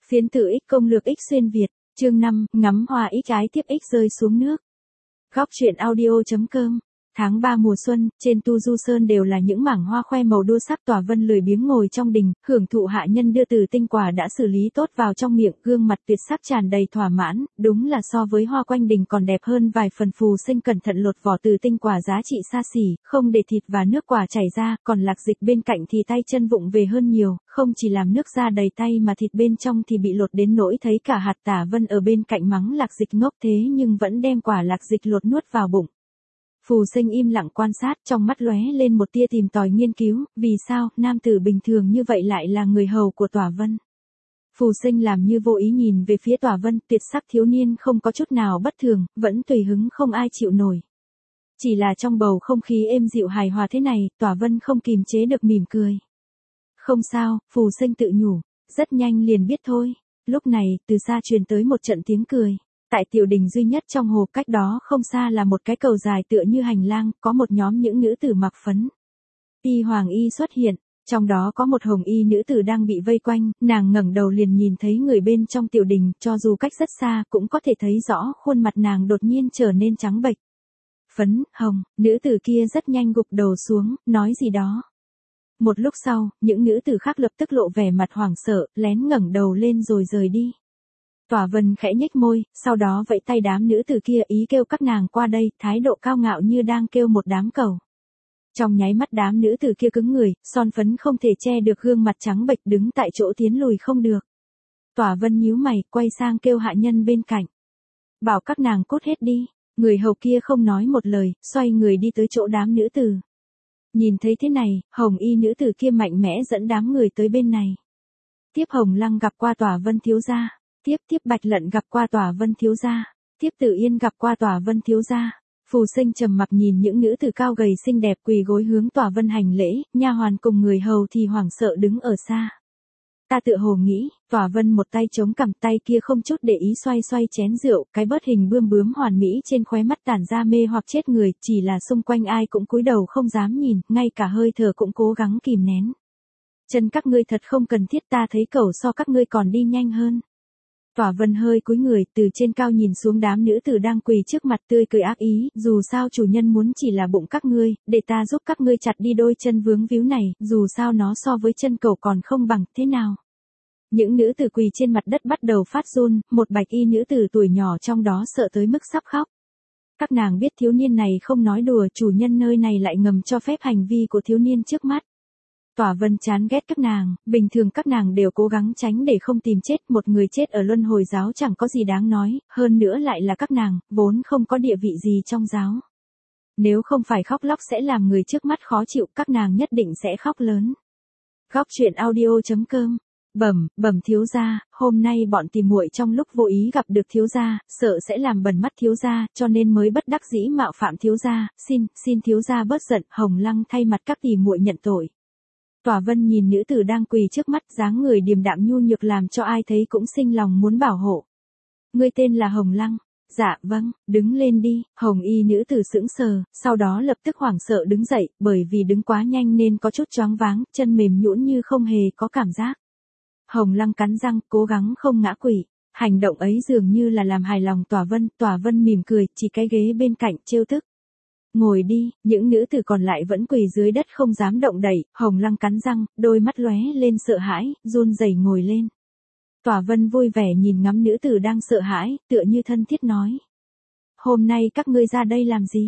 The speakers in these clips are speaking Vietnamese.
Phiến tử X công lược X xuyên Việt, chương 5, ngắm hoa X ái tiếp X rơi xuống nước. Góc truyện audio.com. Tháng 3 mùa xuân, trên Tu Du Sơn đều là những mảng hoa khoe màu đua sắc. Tòa Vân lười biếng ngồi trong đình, hưởng thụ hạ nhân đưa từ tinh quả đã xử lý tốt vào trong miệng, gương mặt tuyệt sắc tràn đầy thỏa mãn, đúng là so với hoa quanh đình còn đẹp hơn vài phần. Phù Sinh cẩn thận lột vỏ từ tinh quả giá trị xa xỉ, không để thịt và nước quả chảy ra, còn Lạc Dịch bên cạnh thì tay chân vụng về hơn nhiều, không chỉ làm nước ra đầy tay mà thịt bên trong thì bị lột đến nỗi thấy cả hạt. Tả Vân ở bên cạnh mắng Lạc Dịch ngốc thế nhưng vẫn đem quả Lạc Dịch lột nuốt vào bụng. Phù Sinh im lặng quan sát, trong mắt lóe lên một tia tìm tòi nghiên cứu, vì sao nam tử bình thường như vậy lại là người hầu của Tòa Vân. Phù Sinh làm như vô ý nhìn về phía Tòa Vân, tuyệt sắc thiếu niên không có chút nào bất thường, vẫn tùy hứng không ai chịu nổi. Chỉ là trong bầu không khí êm dịu hài hòa thế này, Tòa Vân không kìm chế được mỉm cười. Không sao, Phù Sinh tự nhủ, rất nhanh liền biết thôi. Lúc này, từ xa truyền tới một trận tiếng cười. Tại tiểu đình duy nhất trong hồ, cách đó không xa là một cái cầu dài tựa như hành lang, có một nhóm những nữ tử mặc phấn y hoàng y xuất hiện, trong đó có một hồng y nữ tử đang bị vây quanh, nàng ngẩng đầu liền nhìn thấy người bên trong tiểu đình, cho dù cách rất xa cũng có thể thấy rõ khuôn mặt nàng đột nhiên trở nên trắng bệch. Phấn, hồng, nữ tử kia rất nhanh gục đầu xuống, nói gì đó. Một lúc sau, những nữ tử khác lập tức lộ vẻ mặt hoảng sợ, lén ngẩng đầu lên rồi rời đi. Tòa Vân khẽ nhếch môi, sau đó vẫy tay đám nữ tử kia ý kêu các nàng qua đây, thái độ cao ngạo như đang kêu một đám cẩu. Trong nháy mắt đám nữ tử kia cứng người, son phấn không thể che được gương mặt trắng bệch, đứng tại chỗ tiến lùi không được. Tòa Vân nhíu mày, quay sang kêu hạ nhân bên cạnh. Bảo các nàng cút hết đi. Người hầu kia không nói một lời, xoay người đi tới chỗ đám nữ tử. Nhìn thấy thế này, hồng y nữ tử kia mạnh mẽ dẫn đám người tới bên này. Tiếp Hồng Lăng gặp qua Tòa Vân thiếu gia. Tiếp Bạch Lận gặp qua Tòa Vân thiếu gia. Tiếp Tử Yên gặp qua Tòa Vân thiếu gia. Phù Sinh trầm mặc nhìn những nữ tử cao gầy xinh đẹp quỳ gối hướng Tòa Vân hành lễ, nha hoàn cùng người hầu thì hoảng sợ đứng ở xa. Ta tựa hồ nghĩ, Tòa Vân một tay chống cằm, tay kia không chút để ý xoay chén rượu, cái bớt hình bươm bướm hoàn mỹ trên khóe mắt tản ra mê hoặc chết người, chỉ là xung quanh ai cũng cúi đầu không dám nhìn, ngay cả hơi thở cũng cố gắng kìm nén. Chân các ngươi thật không cần thiết, ta thấy cẩu so các ngươi còn đi nhanh hơn. Tòa Vân hơi cúi người, từ trên cao nhìn xuống đám nữ tử đang quỳ trước mặt, tươi cười ác ý, dù sao chủ nhân muốn chỉ là bụng các ngươi, để ta giúp các ngươi chặt đi đôi chân vướng víu này, dù sao nó so với chân cẩu còn không bằng, thế nào? Những nữ tử quỳ trên mặt đất bắt đầu phát run, một bạch y nữ tử tuổi nhỏ trong đó sợ tới mức sắp khóc. Các nàng biết thiếu niên này không nói đùa, chủ nhân nơi này lại ngầm cho phép hành vi của thiếu niên trước mắt. Tòa Vân chán ghét các nàng, bình thường các nàng đều cố gắng tránh để không tìm chết, một người chết ở luân hồi giáo chẳng có gì đáng nói, hơn nữa lại là các nàng, vốn không có địa vị gì trong giáo. Nếu không phải khóc lóc sẽ làm người trước mắt khó chịu, các nàng nhất định sẽ khóc lớn. Góc truyện audio.com. Bẩm thiếu gia, hôm nay bọn tỉ muội trong lúc vô ý gặp được thiếu gia, sợ sẽ làm bẩn mắt thiếu gia, cho nên mới bất đắc dĩ mạo phạm thiếu gia, xin thiếu gia bớt giận. Hồng Lăng thay mặt các tỉ muội nhận tội. Tòa Vân nhìn nữ tử đang quỳ trước mắt, dáng người điềm đạm nhu nhược làm cho ai thấy cũng sinh lòng muốn bảo hộ. Ngươi tên là Hồng Lăng? Dạ vâng, đứng lên đi. Hồng y nữ tử sững sờ, sau đó lập tức hoảng sợ đứng dậy, bởi vì đứng quá nhanh nên có chút choáng váng, chân mềm nhũn như không hề có cảm giác. Hồng Lăng cắn răng, cố gắng không ngã quỵ. Hành động ấy dường như là làm hài lòng Tòa Vân mỉm cười, chỉ cái ghế bên cạnh, trêu tức. Ngồi đi, những nữ tử còn lại vẫn quỳ dưới đất không dám động đậy, Hồng Lăng cắn răng, đôi mắt lóe lên sợ hãi, run rẩy ngồi lên. Tòa Vân vui vẻ nhìn ngắm nữ tử đang sợ hãi, tựa như thân thiết nói. Hôm nay các ngươi ra đây làm gì?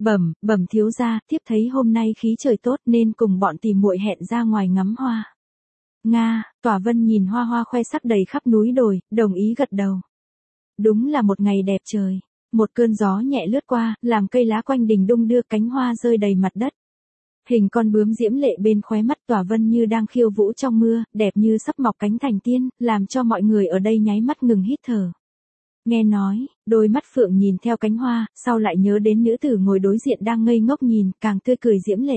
Bẩm thiếu gia, tiếp thấy hôm nay khí trời tốt nên cùng bọn tỉ muội hẹn ra ngoài ngắm hoa. Nga, Tòa Vân nhìn hoa hoa khoe sắc đầy khắp núi đồi, đồng ý gật đầu. Đúng là một ngày đẹp trời. Một cơn gió nhẹ lướt qua, làm cây lá quanh đình đung đưa, cánh hoa rơi đầy mặt đất. Hình con bướm diễm lệ bên khóe mắt Tòa Vân như đang khiêu vũ trong mưa, đẹp như sắp mọc cánh thành tiên, làm cho mọi người ở đây nháy mắt ngừng hít thở. Nghe nói, đôi mắt Phượng nhìn theo cánh hoa, sau lại nhớ đến nữ tử ngồi đối diện đang ngây ngốc nhìn, càng tươi cười diễm lệ.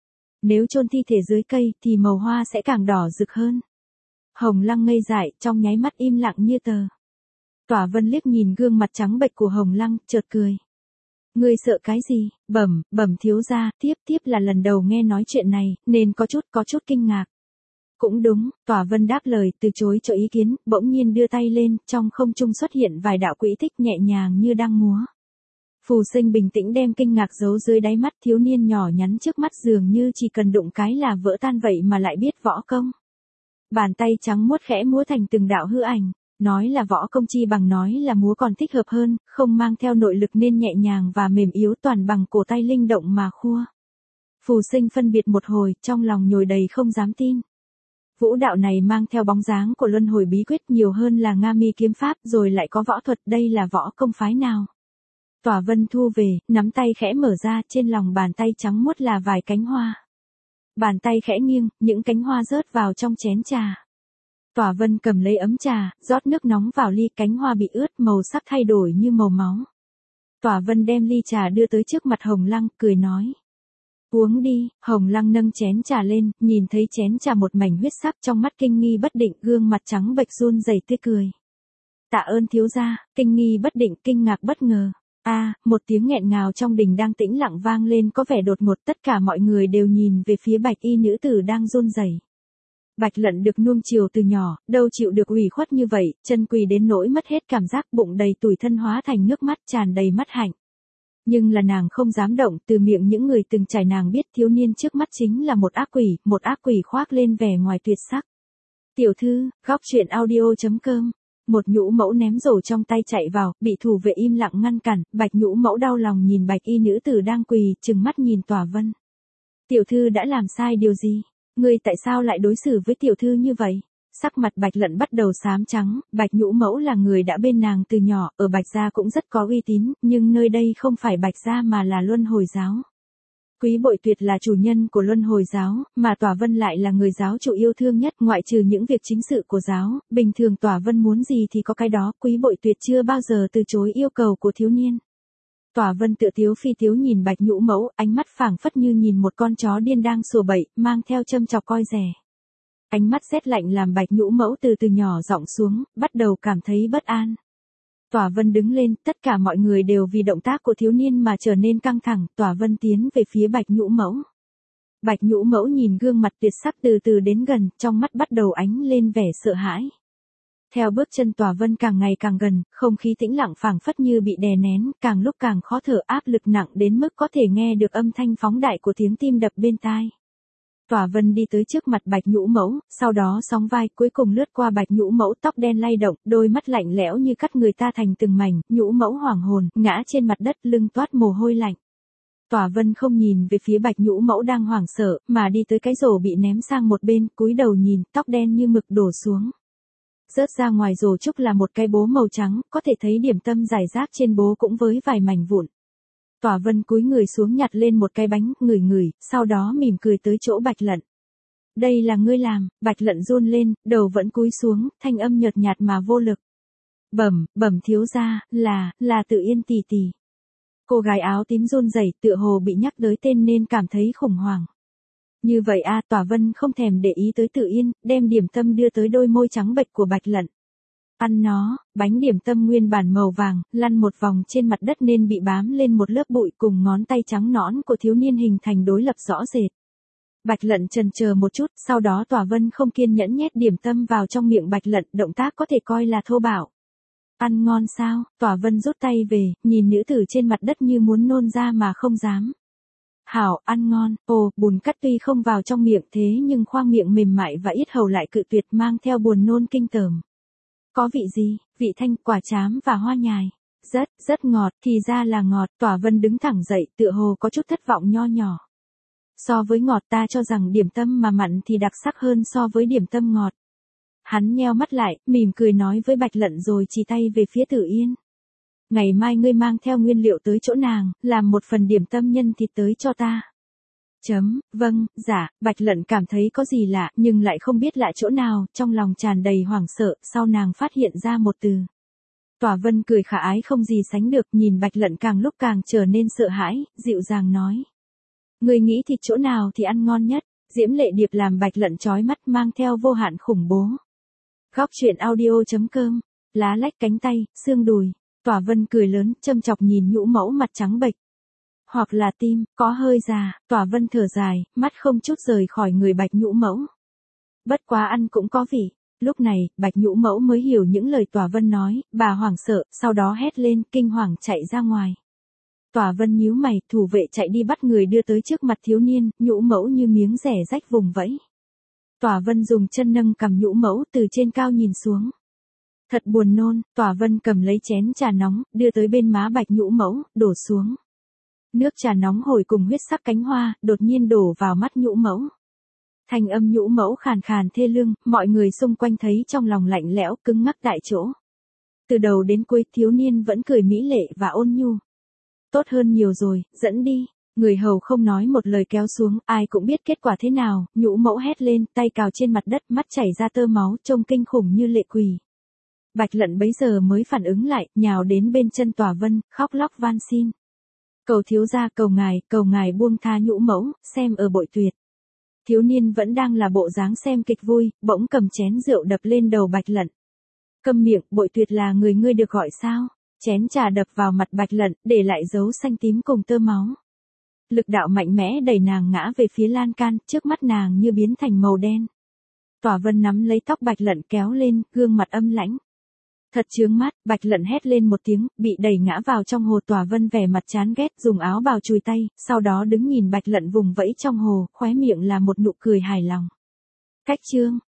Nếu chôn thi thể dưới cây, thì màu hoa sẽ càng đỏ rực hơn. Hồng Lăng ngây dại, trong nháy mắt im lặng như tờ. Tòa Vân liếc nhìn gương mặt trắng bệch của Hồng Lăng, chợt cười. Ngươi sợ cái gì? Bẩm thiếu gia, tiếp là lần đầu nghe nói chuyện này, nên có chút kinh ngạc. Cũng đúng, Tỏa Vân đáp lời, từ chối cho ý kiến, bỗng nhiên đưa tay lên, trong không trung xuất hiện vài đạo quỹ tích nhẹ nhàng như đang múa. Phù Sinh bình tĩnh đem kinh ngạc giấu dưới đáy mắt, thiếu niên nhỏ nhắn trước mắt dường như chỉ cần đụng cái là vỡ tan vậy mà lại biết võ công. Bàn tay trắng muốt khẽ múa thành từng đạo hư ảnh, nói là võ công chi bằng nói là múa còn thích hợp hơn, không mang theo nội lực nên nhẹ nhàng và mềm yếu, toàn bằng cổ tay linh động mà khua. Phù Sinh phân biệt một hồi, trong lòng nhồi đầy không dám tin. Vũ đạo này mang theo bóng dáng của luân hồi bí quyết nhiều hơn là Nga Mi kiếm pháp, rồi lại có võ thuật, đây là võ công phái nào? Tỏa Vân thu về, nắm tay khẽ mở ra, trên lòng bàn tay trắng muốt là vài cánh hoa. Bàn tay khẽ nghiêng, những cánh hoa rớt vào trong chén trà. Tỏa Vân cầm lấy ấm trà, rót nước nóng vào ly, cánh hoa bị ướt, màu sắc thay đổi như màu máu. Tỏa Vân đem ly trà đưa tới trước mặt Hồng Lăng, cười nói. Uống đi. Hồng Lăng nâng chén trà lên, nhìn thấy chén trà một mảnh huyết sắc, trong mắt kinh nghi bất định, gương mặt trắng bệch run rẩy tươi cười. Tạ ơn thiếu gia. Kinh nghi bất định, kinh ngạc bất ngờ. Một tiếng nghẹn ngào trong đình đang tĩnh lặng vang lên, có vẻ đột ngột, tất cả mọi người đều nhìn về phía bạch y nữ tử đang run rẩy. Bạch Lận được nuông chiều từ nhỏ, đâu chịu được ủy khuất như vậy, chân quỳ đến nỗi mất hết cảm giác, bụng đầy tủi thân hóa thành nước mắt, tràn đầy mắt hạnh. Nhưng là nàng không dám động, từ miệng những người từng trải nàng biết thiếu niên trước mắt chính là một ác quỷ khoác lên vẻ ngoài tuyệt sắc. Tiểu thư, góc truyện audio.com. Một nhũ mẫu ném rổ trong tay chạy vào, bị thủ vệ im lặng ngăn cản, bạch nhũ mẫu đau lòng nhìn bạch y nữ tử đang quỳ, trừng mắt nhìn Tỏa Vân. Tiểu thư đã làm sai điều gì? Ngươi tại sao lại đối xử với tiểu thư như vậy? Sắc mặt Bạch Lận bắt đầu xám trắng, bạch nhũ mẫu là người đã bên nàng từ nhỏ, ở Bạch gia cũng rất có uy tín, nhưng nơi đây không phải Bạch gia mà là Luân Hồi giáo. Quý Bội Tuyệt là chủ nhân của Luân Hồi giáo, mà Tỏa Vân lại là người giáo chủ yêu thương nhất, ngoại trừ những việc chính sự của giáo, bình thường Tỏa Vân muốn gì thì có cái đó, Quý Bội Tuyệt chưa bao giờ từ chối yêu cầu của thiếu niên. Tỏa Vân tự tiếu phi tiếu nhìn bạch nhũ mẫu, ánh mắt phảng phất như nhìn một con chó điên đang sủa bậy, mang theo châm chọc coi rẻ. Ánh mắt rét lạnh làm bạch nhũ mẫu từ từ nhỏ giọng xuống, bắt đầu cảm thấy bất an. Tỏa Vân đứng lên, tất cả mọi người đều vì động tác của thiếu niên mà trở nên căng thẳng, Tỏa Vân tiến về phía bạch nhũ mẫu. Bạch nhũ mẫu nhìn gương mặt tuyệt sắc từ từ đến gần, trong mắt bắt đầu ánh lên vẻ sợ hãi. Theo bước chân Tỏa Vân càng ngày càng gần, không khí tĩnh lặng phảng phất như bị đè nén, càng lúc càng khó thở, áp lực nặng đến mức có thể nghe được âm thanh phóng đại của tiếng tim đập bên tai. Tỏa Vân đi tới trước mặt bạch nhũ mẫu, sau đó sóng vai, cuối cùng lướt qua bạch nhũ mẫu, tóc đen lay động, đôi mắt lạnh lẽo như cắt người ta thành từng mảnh, nhũ mẫu hoảng hồn, ngã trên mặt đất, lưng toát mồ hôi lạnh. Tỏa Vân không nhìn về phía bạch nhũ mẫu đang hoảng sợ, mà đi tới cái rổ bị ném sang một bên, cúi đầu nhìn, tóc đen như mực đổ xuống. Rớt ra ngoài rổ trúc là một cái bố màu trắng, có thể thấy điểm tâm rải rác trên bố cũng với vài mảnh vụn. Tỏa Vân cúi người xuống nhặt lên một cái bánh, ngửi, sau đó mỉm cười tới chỗ Bạch Lận. Đây là ngươi làm. Bạch Lận run lên, đầu vẫn cúi xuống, thanh âm nhợt nhạt mà vô lực. Bẩm thiếu gia, là Tự Yên tỷ tỷ. Cô gái áo tím run rẩy, tựa hồ bị nhắc tới tên nên cảm thấy khủng hoảng. Như vậy Tỏa Vân không thèm để ý tới Tự Yên, đem điểm tâm đưa tới đôi môi trắng bệch của Bạch Lận. Ăn nó. Bánh điểm tâm nguyên bản màu vàng, lăn một vòng trên mặt đất nên bị bám lên một lớp bụi, cùng ngón tay trắng nõn của thiếu niên hình thành đối lập rõ rệt. Bạch Lận chần chờ một chút, sau đó Tỏa Vân không kiên nhẫn nhét điểm tâm vào trong miệng Bạch Lận, động tác có thể coi là thô bạo. Ăn ngon sao? Tỏa Vân rút tay về, nhìn nữ tử trên mặt đất như muốn nôn ra mà không dám. Hảo, ăn ngon. Bùn cắt tuy không vào trong miệng thế nhưng khoang miệng mềm mại và yết hầu lại cự tuyệt, mang theo buồn nôn kinh tởm. Có vị gì? Vị thanh, quả trám và hoa nhài. Rất ngọt, thì ra là ngọt. Tỏa Vân đứng thẳng dậy, tựa hồ có chút thất vọng nho nhỏ. So với ngọt ta cho rằng điểm tâm mà mặn thì đặc sắc hơn so với điểm tâm ngọt. Hắn nheo mắt lại, mỉm cười nói với Bạch Lận rồi chỉ tay về phía Tự Yên. Ngày mai ngươi mang theo nguyên liệu tới chỗ nàng, làm một phần điểm tâm nhân thịt tới cho ta. Vâng, dạ. Bạch Lận cảm thấy có gì lạ, nhưng lại không biết lạ chỗ nào, trong lòng tràn đầy hoảng sợ, sau nàng phát hiện ra một từ. Tỏa Vân cười khả ái không gì sánh được, nhìn Bạch Lận càng lúc càng trở nên sợ hãi, dịu dàng nói. Ngươi nghĩ thịt chỗ nào thì ăn ngon nhất? Diễm Lệ Điệp làm Bạch Lận chói mắt, mang theo vô hạn khủng bố. Góc truyện audio.com. Lá lách cánh tay, xương đùi. Tỏa Vân cười lớn, châm chọc nhìn nhũ mẫu mặt trắng bệch. Hoặc là tim, có hơi già. Tỏa Vân thở dài, mắt không chút rời khỏi người bạch nhũ mẫu. Bất quá ăn cũng có vị. Lúc này, Bạch Nhũ Mẫu mới hiểu những lời Tòa Vân nói, bà hoảng sợ, sau đó hét lên, kinh hoàng chạy ra ngoài. Tòa Vân nhíu mày, thủ vệ chạy đi bắt người đưa tới trước mặt thiếu niên, Nhũ Mẫu như miếng rẻ rách vùng vẫy. Tòa Vân dùng chân nâng cầm Nhũ Mẫu từ trên cao nhìn xuống. Thật buồn nôn, Tòa Vân cầm lấy chén trà nóng, đưa tới bên má Bạch Nhũ Mẫu, đổ xuống. Nước trà nóng hồi cùng huyết sắc cánh hoa, đột nhiên đổ vào mắt Nhũ Mẫu. Thanh âm Nhũ Mẫu khàn khàn thê lương, mọi người xung quanh thấy trong lòng lạnh lẽo, cứng ngắc tại chỗ. Từ đầu đến cuối thiếu niên vẫn cười mỹ lệ và ôn nhu. Tốt hơn nhiều rồi, dẫn đi. Người hầu không nói một lời kéo xuống, ai cũng biết kết quả thế nào, Nhũ Mẫu hét lên, tay cào trên mặt đất, mắt chảy ra tơ máu, trông kinh khủng như lệ quỷ. Bạch Lận bấy giờ mới phản ứng lại, nhào đến bên chân Tòa Vân, khóc lóc van xin. Cầu thiếu gia, cầu ngài buông tha Nhũ Mẫu, xem ở bội tuyệt. Thiếu niên vẫn đang là bộ dáng xem kịch vui, bỗng cầm chén rượu đập lên đầu Bạch Lận. Câm miệng, bội tuyệt là người ngươi được gọi sao? Chén trà đập vào mặt Bạch Lận, để lại dấu xanh tím cùng tơ máu. Lực đạo mạnh mẽ đẩy nàng ngã về phía lan can, trước mắt nàng như biến thành màu đen. Tòa Vân nắm lấy tóc Bạch Lận kéo lên, gương mặt âm lãnh. Thật chướng mắt, Bạch Lận hét lên một tiếng, bị đẩy ngã vào trong hồ. Tòa Vân vẻ mặt chán ghét, dùng áo bào chùi tay, sau đó đứng nhìn Bạch Lận vùng vẫy trong hồ, khóe miệng là một nụ cười hài lòng. Cách chương